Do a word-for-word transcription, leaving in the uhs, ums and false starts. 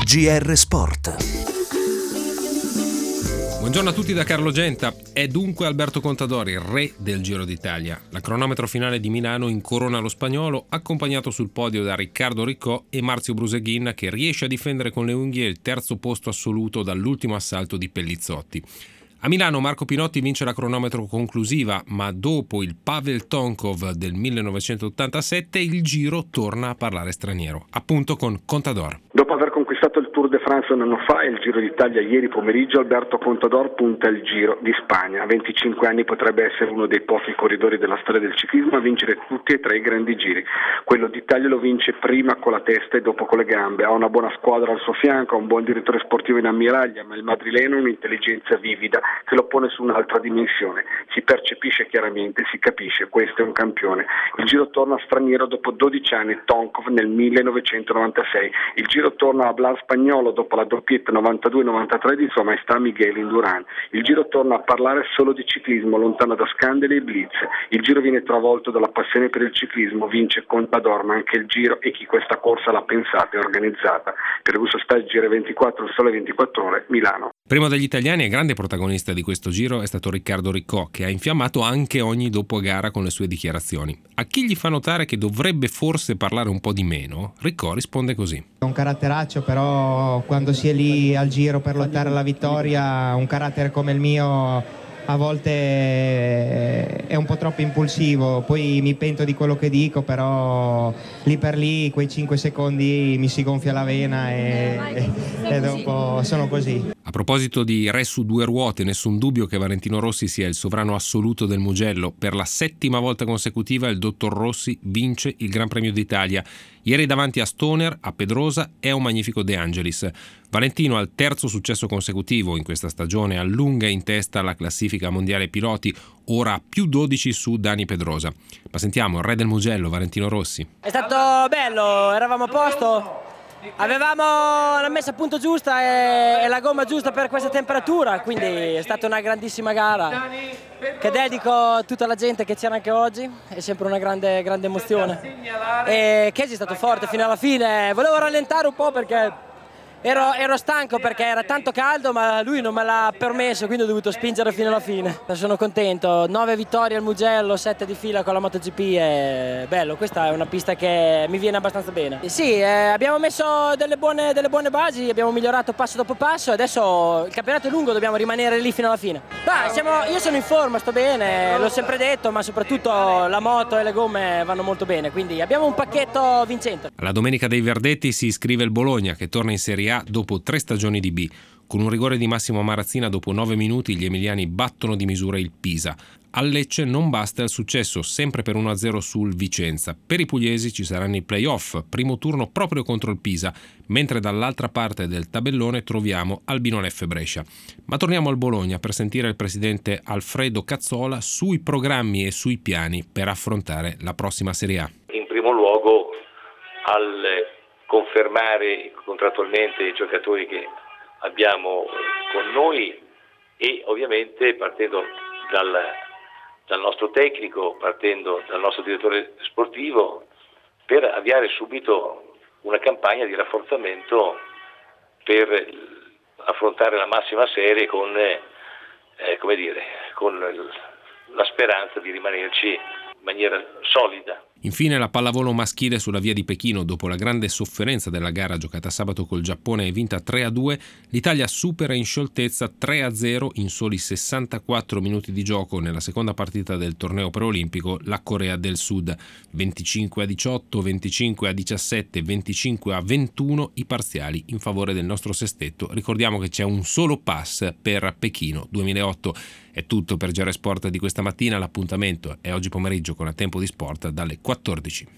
G R Sport. Buongiorno a tutti da Carlo Genta. È dunque Alberto Contador il re del Giro d'Italia. La cronometro finale di Milano incorona lo spagnolo, accompagnato sul podio da Riccardo Ricò e Marzio Bruseghin, che riesce a difendere con le unghie il terzo posto assoluto dall'ultimo assalto di Pellizzotti. A Milano Marco Pinotti vince la cronometro conclusiva, ma dopo il Pavel Tonkov del millenovecentottantasette il Giro torna a parlare straniero, appunto con Contador. Dopo aver conquistato il Tour de France un anno fa e il Giro d'Italia ieri pomeriggio, Alberto Contador punta il Giro di Spagna. A venticinque anni potrebbe essere uno dei pochi corridori della storia del ciclismo a vincere tutti e tre i grandi giri. Quello d'Italia lo vince prima con la testa e dopo con le gambe. Ha una buona squadra al suo fianco, ha un buon direttore sportivo in ammiraglia, ma il madrileno ha un'intelligenza vivida che lo pone su un'altra dimensione. Si percepisce chiaramente, si capisce, questo è un campione. Il Giro torna straniero dopo dodici anni, Tonkov nel millenovecentonovantasei. Il Giro torna a Blas Spagnolo dopo la doppietta novantadue novantatré di Sua Maestà Miguel Indurain. Il Giro torna a parlare solo di ciclismo, lontano da scandali e blitz. Il Giro viene travolto dalla passione per il ciclismo, vince Contador, ma anche il Giro e chi questa corsa l'ha pensata e organizzata. Per il Gusto Stage G R ventiquattro, il Sole ventiquattro Ore, Milano. Primo degli italiani e grande protagonista di questo Giro è stato Riccardo Ricò, che ha infiammato anche ogni dopogara con le sue dichiarazioni. A chi gli fa notare che dovrebbe forse parlare un po' di meno, Ricò risponde così. È un caratteraccio, però quando si è lì al Giro per lottare alla vittoria, un carattere come il mio a volte è un po' troppo impulsivo, poi mi pento di quello che dico, però lì per lì quei cinque secondi mi si gonfia la vena e, e dopo sono così. A proposito di re su due ruote, nessun dubbio che Valentino Rossi sia il sovrano assoluto del Mugello. Per la settima volta consecutiva il dottor Rossi vince il Gran Premio d'Italia. Ieri davanti a Stoner, a Pedrosa e a un magnifico De Angelis. Valentino al terzo successo consecutivo in questa stagione, allunga in testa la classifica mondiale piloti, ora a più dodici su Dani Pedrosa. Ma sentiamo il re del Mugello, Valentino Rossi. È stato bello, eravamo a posto. Avevamo la messa a punto giusta e, e la gomma giusta per questa temperatura, quindi è stata una grandissima gara che dedico a tutta la gente che c'era anche oggi, è sempre una grande, grande emozione. E Chesi è stato forte fino alla fine, volevo rallentare un po' perché ero, ero stanco perché era tanto caldo, ma lui non me l'ha permesso, quindi ho dovuto spingere fino alla fine. Sono contento, nove vittorie al Mugello, sette di fila con la MotoGP, è bello, questa è una pista che mi viene abbastanza bene. Sì, eh, abbiamo messo delle buone, delle buone basi, abbiamo migliorato passo dopo passo, adesso il campionato è lungo, dobbiamo rimanere lì fino alla fine. Beh, siamo, io sono in forma, sto bene, l'ho sempre detto, ma soprattutto la moto e le gomme vanno molto bene, quindi abbiamo un pacchetto vincente. Alla domenica dei Verdetti si iscrive il Bologna, che torna in Serie A dopo tre stagioni di B. Con un rigore di Massimo Marazzina dopo nove minuti gli emiliani battono di misura il Pisa. Al Lecce non basta il successo, sempre per uno a zero sul Vicenza. Per i pugliesi ci saranno i play-off, primo turno proprio contro il Pisa, mentre dall'altra parte del tabellone troviamo Albinoleffe Brescia. Ma torniamo al Bologna per sentire il presidente Alfredo Cazzola sui programmi e sui piani per affrontare la prossima Serie A. In primo luogo al confermare contrattualmente i giocatori che abbiamo con noi e ovviamente partendo dal, dal nostro tecnico, partendo dal nostro direttore sportivo, per avviare subito una campagna di rafforzamento per affrontare la massima serie con, eh, come dire, con la speranza di rimanerci in maniera solida. Infine la pallavolo maschile sulla via di Pechino. Dopo la grande sofferenza della gara giocata sabato col Giappone e vinta tre a due, l'Italia supera in scioltezza tre a zero in soli sessantaquattro minuti di gioco nella seconda partita del torneo preolimpico la Corea del Sud. venticinque a diciotto, venticinque a diciassette, venticinque a ventuno i parziali in favore del nostro sestetto. Ricordiamo che c'è un solo pass per Pechino duemilaotto. È tutto per G R Sport di questa mattina, l'appuntamento è oggi pomeriggio con A Tempo di Sport dalle quattordici.